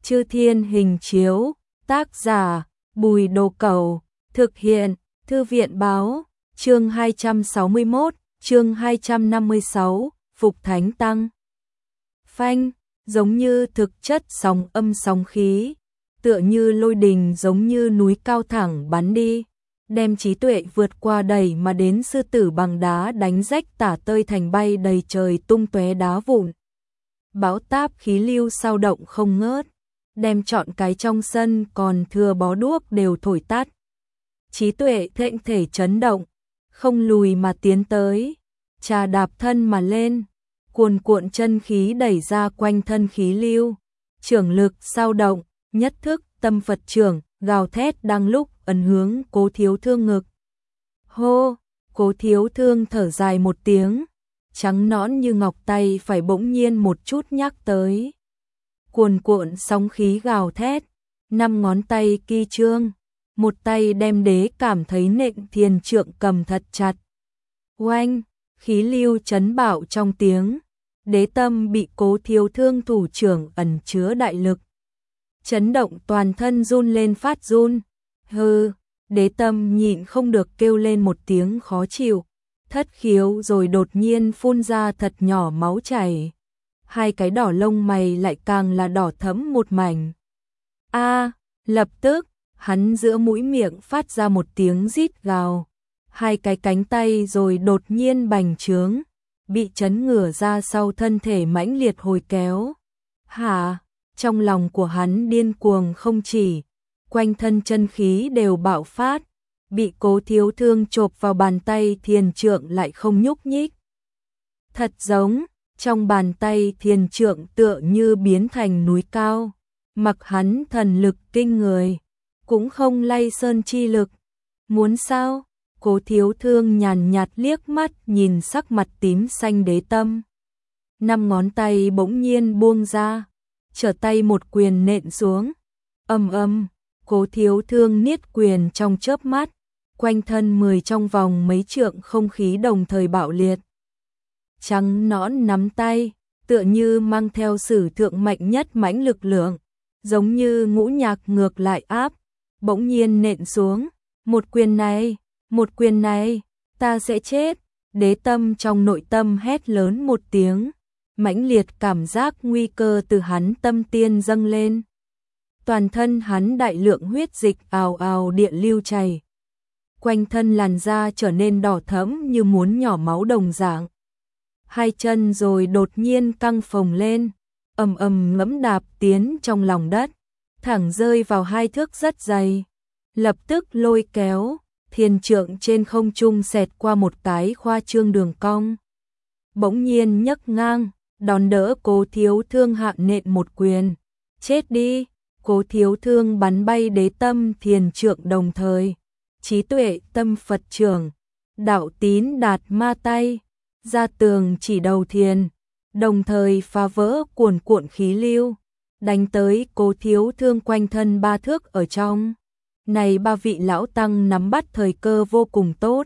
Chư Thiên Hình Chiếu, tác giả Bùi Đồ Cẩu, thực hiện Thư viện Báo, chương 261, chương 256, Phục Thánh Tăng. Phanh, giống như thực chất sóng âm sóng khí, tựa như lôi đình giống như núi cao thẳng bắn đi, đem trí tuệ vượt qua đẩy mà đến sư tử bằng đá đánh rách tả tơi thành bay đầy trời tung tóe đá vụn. Bão táp khí lưu sao động không ngớt, đem trọn cái trong sân còn thừa bó đuốc đều thổi tắt. Trí tuệ thệnh thể chấn động, không lùi mà tiến tới, trà đạp thân mà lên, cuồn cuộn chân khí đẩy ra quanh thân khí lưu, trưởng lực sao động, nhất thức tâm Phật trưởng, gào thét đang lúc ấn hướng Cố Thiếu Thương ngực. Hô, Cố Thiếu Thương thở dài một tiếng, trắng nõn như ngọc tay phải bỗng nhiên một chút nhắc tới. Cuồn cuộn sóng khí gào thét, 5 ngón tay ki trương, một tay đem đế cảm thấy nện thiền trượng cầm thật chặt. Oanh, khí lưu chấn bạo trong tiếng, đế tâm bị Cố Thiếu Thương thủ trưởng ẩn chứa đại lực. Chấn động toàn thân run lên phát run, hừ, đế tâm nhịn không được kêu lên một tiếng khó chịu, thất khiếu rồi đột nhiên phun ra thật nhỏ máu chảy. Hai cái đỏ lông mày lại càng là đỏ thẫm một mảnh. Lập tức, hắn giữa mũi miệng phát ra một tiếng rít gào. Hai cái cánh tay rồi đột nhiên bành trướng, bị chấn ngửa ra sau thân thể mãnh liệt hồi kéo. Hả? Trong lòng của hắn điên cuồng không chỉ, quanh thân chân khí đều bạo phát, bị Cố Thiếu Thương chộp vào bàn tay thiền trượng lại không nhúc nhích. Thật giống, trong bàn tay thiền trượng tựa như biến thành núi cao, mặc hắn thần lực kinh người, cũng không lay sơn chi lực. Muốn sao? Cố Thiếu Thương nhàn nhạt liếc mắt nhìn sắc mặt tím xanh đế tâm. 5 ngón tay bỗng nhiên buông ra, trở tay một quyền nện xuống. Ầm, Cố Thiếu Thương niết quyền trong chớp mắt, quanh thân 10 trong vòng mấy trượng không khí đồng thời bạo liệt. Trắng nõn nắm tay, tựa như mang theo sử thượng mạnh nhất mãnh lực lượng, giống như ngũ nhạc ngược lại áp, bỗng nhiên nện xuống. Một quyền này, ta sẽ chết. Đế tâm trong nội tâm hét lớn một tiếng, mãnh liệt cảm giác nguy cơ từ hắn tâm tiên dâng lên. Toàn thân hắn đại lượng huyết dịch ào ào điện lưu chảy. Quanh thân làn da trở nên đỏ thẫm như muốn nhỏ máu đồng dạng. Hai chân rồi đột nhiên căng phồng lên, ầm ngẫm đạp tiến trong lòng đất, thẳng rơi vào 2 thước rất dày. Lập tức lôi kéo, thiền trượng trên không trung xẹt qua một cái khoa trương đường cong. Bỗng nhiên nhấc ngang, đón đỡ Cố Thiếu Thương hạ nện một quyền. Chết đi! Cố Thiếu Thương bắn bay đế tâm thiền trượng đồng thời. Trí tuệ tâm Phật trưởng, đạo tín đạt ma tay, ra tường chỉ đầu thiền, đồng thời phá vỡ cuồn cuộn khí lưu, đánh tới Cố Thiếu Thương quanh thân 3 thước ở trong. Này 3 vị lão tăng nắm bắt thời cơ vô cùng tốt.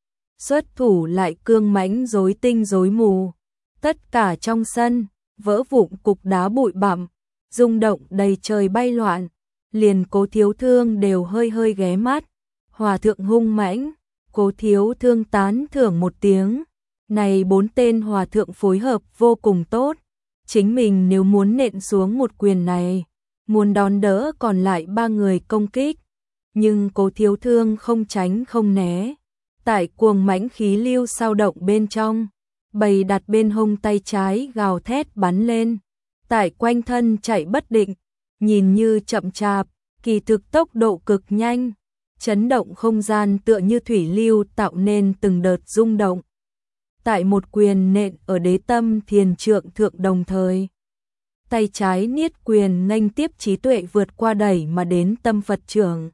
Xuất thủ lại cương mãnh rối tinh rối mù. Tất cả trong sân, vỡ vụn cục đá bụi bặm, rung động đầy trời bay loạn. Liền Cố Thiếu Thương đều hơi ghé mắt. Hòa thượng hung mãnh, Cố Thiếu Thương tán thưởng một tiếng. Này 4 tên hòa thượng phối hợp vô cùng tốt. Chính mình nếu muốn nện xuống một quyền này, muốn đón đỡ còn lại 3 người công kích. Nhưng Cố Thiếu Thương không tránh không né. Tại cuồng mãnh khí lưu sao động bên trong, bày đặt bên hông tay trái gào thét bắn lên. Tại quanh thân chạy bất định, nhìn như chậm chạp, kỳ thực tốc độ cực nhanh. Chấn động không gian tựa như thủy lưu tạo nên từng đợt rung động. Tại một quyền nện ở đế tâm thiền trượng thượng đồng thời. Tay trái niết quyền nghênh tiếp trí tuệ vượt qua đẩy mà đến tâm Phật trưởng.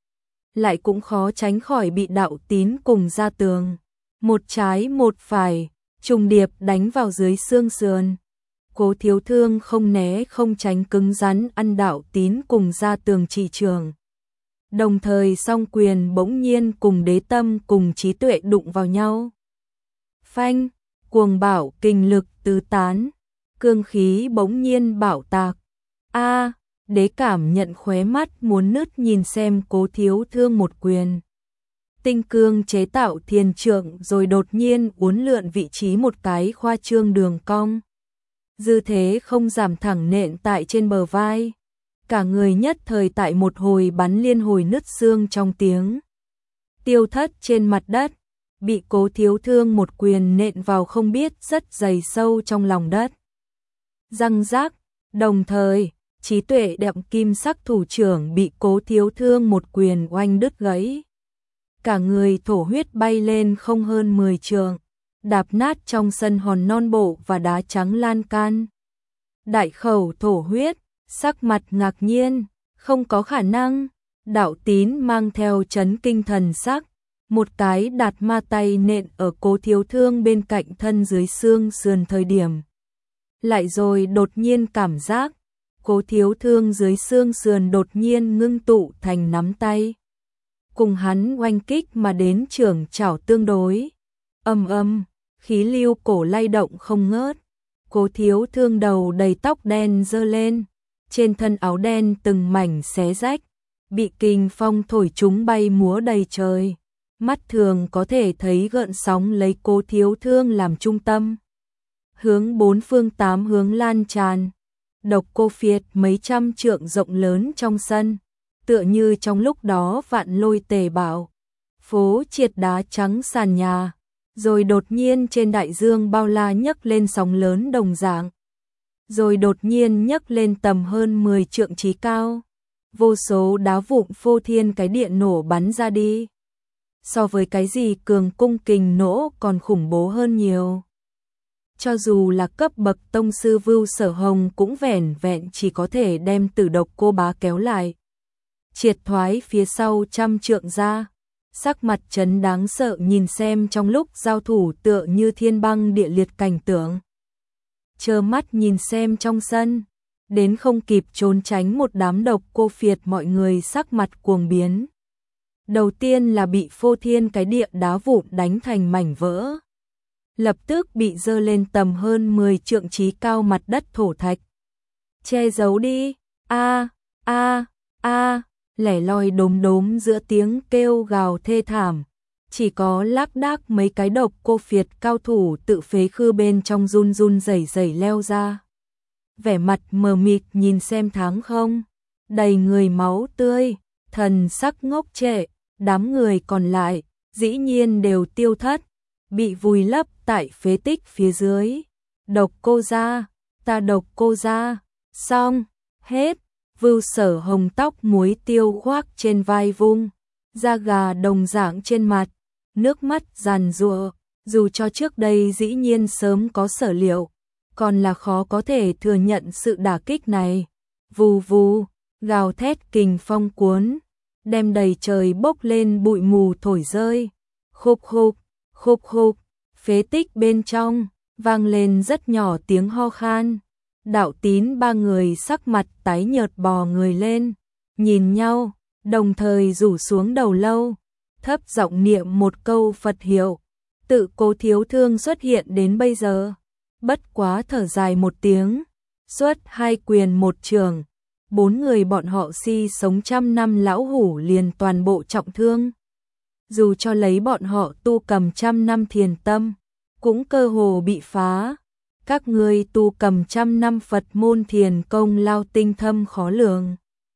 Lại cũng khó tránh khỏi bị đạo tín cùng ra tường. Một trái một phải, trùng điệp đánh vào dưới xương sườn. Cố Thiếu Thương không né không tránh cứng rắn ăn đạo tín cùng ra tường chỉ trường. Đồng thời song quyền bỗng nhiên cùng đế tâm cùng trí tuệ đụng vào nhau. Phanh, cuồng bạo kinh lực tứ tán, cương khí bỗng nhiên bạo tạc. Đế cảm nhận khóe mắt muốn nứt nhìn xem Cố Thiếu Thương một quyền. Tinh cương chế tạo thiền trượng rồi đột nhiên uốn lượn vị trí một cái khoa trương đường cong. Dư thế không giảm thẳng nện tại trên bờ vai. Cả người nhất thời tại một hồi bắn liên hồi nứt xương trong tiếng tiêu thất trên mặt đất, bị Cố Thiếu Thương một quyền nện vào không biết rất dày sâu trong lòng đất. Răng rác, đồng thời, trí tuệ đậm kim sắc thủ trưởng bị Cố Thiếu Thương một quyền oanh đứt gãy. Cả người thổ huyết bay lên không hơn 10 trượng, đạp nát trong sân hòn non bộ và đá trắng lan can. Đại khẩu thổ huyết, sắc mặt ngạc nhiên, không có khả năng. Đạo Tín mang theo chấn kinh thần sắc, một cái đạt ma tay nện ở Cố Thiếu Thương bên cạnh thân dưới xương sườn thời điểm. Lại rồi đột nhiên cảm giác, Cố Thiếu Thương dưới xương sườn đột nhiên ngưng tụ thành nắm tay. Cùng hắn oanh kích mà đến trưởng chảo tương đối. Âm âm, khí lưu cổ lay động không ngớt. Cố Thiếu Thương đầu đầy tóc đen dơ lên, trên thân áo đen từng mảnh xé rách, bị kình phong thổi chúng bay múa đầy trời. Mắt thường có thể thấy gợn sóng lấy Cố Thiếu Thương làm trung tâm. Hướng bốn phương tám hướng lan tràn. Độc cô phiệt mấy trăm trượng rộng lớn trong sân, tựa như trong lúc đó vạn lôi tề bạo. Phố triệt đá trắng sàn nhà, rồi đột nhiên trên đại dương bao la nhấc lên sóng lớn đồng dạng. Rồi đột nhiên nhấc lên tầm hơn 10 trượng trí cao. Vô số đá vụn phô thiên cái địa nổ bắn ra đi. So với cái gì cường cung kình nổ còn khủng bố hơn nhiều. Cho dù là cấp bậc tông sư Vưu Sở Hồng cũng vẻn vẹn chỉ có thể đem Tử Độc cô bá kéo lại. Triệt thoái phía sau trăm trượng ra. Sắc mặt trấn đáng sợ nhìn xem trong lúc giao thủ tựa như thiên băng địa liệt cảnh tượng. Trơ mắt nhìn xem trong sân, đến không kịp trốn tránh một đám độc cô phiệt mọi người sắc mặt cuồng biến. Đầu tiên là bị phô thiên cái địa đá vụn đánh thành mảnh vỡ. Lập tức bị dơ lên tầm hơn 10 trượng trí cao mặt đất thổ thạch. Che giấu đi, lẻ loi đốm đốm giữa tiếng kêu gào thê thảm. Chỉ có lác đác mấy cái độc cô phiệt cao thủ tự phế khư bên trong run run rẩy rẩy leo ra. Vẻ mặt mờ mịt nhìn xem tháng không, đầy người máu tươi, thần sắc ngốc trệ, đám người còn lại, dĩ nhiên đều tiêu thất, bị vùi lấp tại phế tích phía dưới. Độc cô ra, ta độc cô ra, xong, hết. Vưu Sở Hồng tóc muối tiêu khoác trên vai vung, da gà đồng dạng trên mặt, nước mắt giàn giụa, dù cho trước đây dĩ nhiên sớm có sở liệu, còn là khó có thể thừa nhận sự đả kích này. Vù vù, gào thét kình phong cuốn, đem đầy trời bốc lên bụi mù thổi rơi. Khục khục, khục khục, phế tích bên trong, vang lên rất nhỏ tiếng ho khan. Đạo Tín ba người sắc mặt tái nhợt bò người lên, nhìn nhau, đồng thời rủ xuống đầu lâu, thấp giọng niệm một câu Phật hiệu. Tự Cố Thiếu Thương xuất hiện đến bây giờ, bất quá thở dài một tiếng, xuất hai quyền một trường, bốn người bọn họ si sống trăm năm lão hủ liền toàn bộ trọng thương. Dù cho lấy bọn họ tu cầm trăm năm thiền tâm, cũng cơ hồ bị phá. Các ngươi tu cầm trăm năm Phật môn thiền công lao tinh thâm khó lường.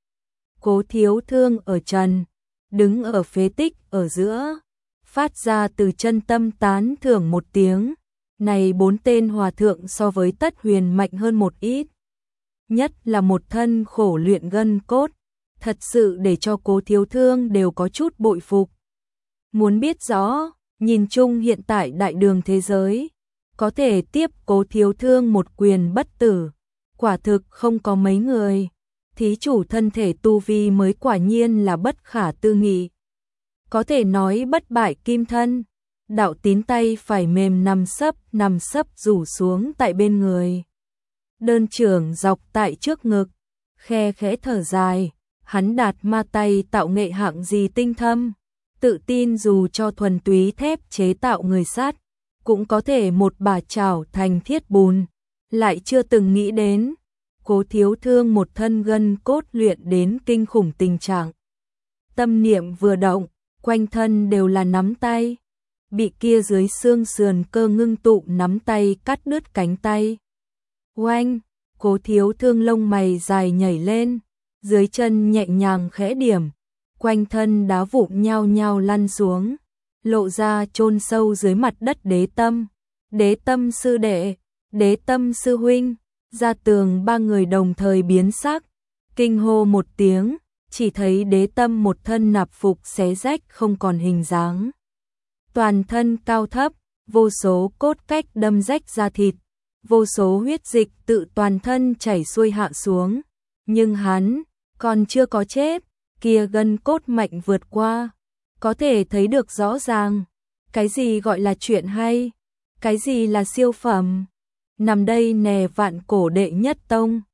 Cố Thiếu Thương ở trần, đứng ở phế tích ở giữa, phát ra từ chân tâm tán thưởng một tiếng. Này bốn tên hòa thượng so với Tất Huyền mạnh hơn một ít. Nhất là một thân khổ luyện gân cốt, thật sự để cho Cố Thiếu Thương đều có chút bội phục. Muốn biết rõ, nhìn chung hiện tại đại đường thế giới, có thể tiếp Cố Thiếu Thương một quyền bất tử, quả thực không có mấy người. Thí chủ thân thể tu vi mới quả nhiên là bất khả tư nghị. Có thể nói bất bại kim thân. Đạo Tín tay phải mềm nằm sấp rủ xuống tại bên người. Đơn trưởng dọc tại trước ngực, khe khẽ thở dài, hắn đạt ma tay tạo nghệ hạng gì tinh thâm, tự tin dù cho thuần túy thép chế tạo người sát, cũng có thể một bà chảo thành thiết bùn, lại chưa từng nghĩ đến, Cố Thiếu Thương một thân gân cốt luyện đến kinh khủng tình trạng. Tâm niệm vừa động, quanh thân đều là nắm tay. Bị kia dưới xương sườn cơ ngưng tụ nắm tay cắt đứt cánh tay. Oanh, Cố Thiếu Thương lông mày dài nhảy lên, dưới chân nhẹ nhàng khẽ điểm, quanh thân đá vụn nhao nhao lăn xuống, lộ ra chôn sâu dưới mặt đất Đế Tâm. Đế Tâm sư đệ, Đế Tâm sư huynh. Ra tường ba người đồng thời biến sắc, kinh hô một tiếng, chỉ thấy Đế Tâm một thân nạp phục xé rách không còn hình dáng. Toàn thân cao thấp, vô số cốt cách đâm rách da thịt, vô số huyết dịch tự toàn thân chảy xuôi hạ xuống. Nhưng hắn còn chưa có chết, kia gân cốt mạnh vượt qua, có thể thấy được rõ ràng, cái gì gọi là chuyện hay, cái gì là siêu phẩm. Nằm đây nè Vạn Cổ đệ nhất tông.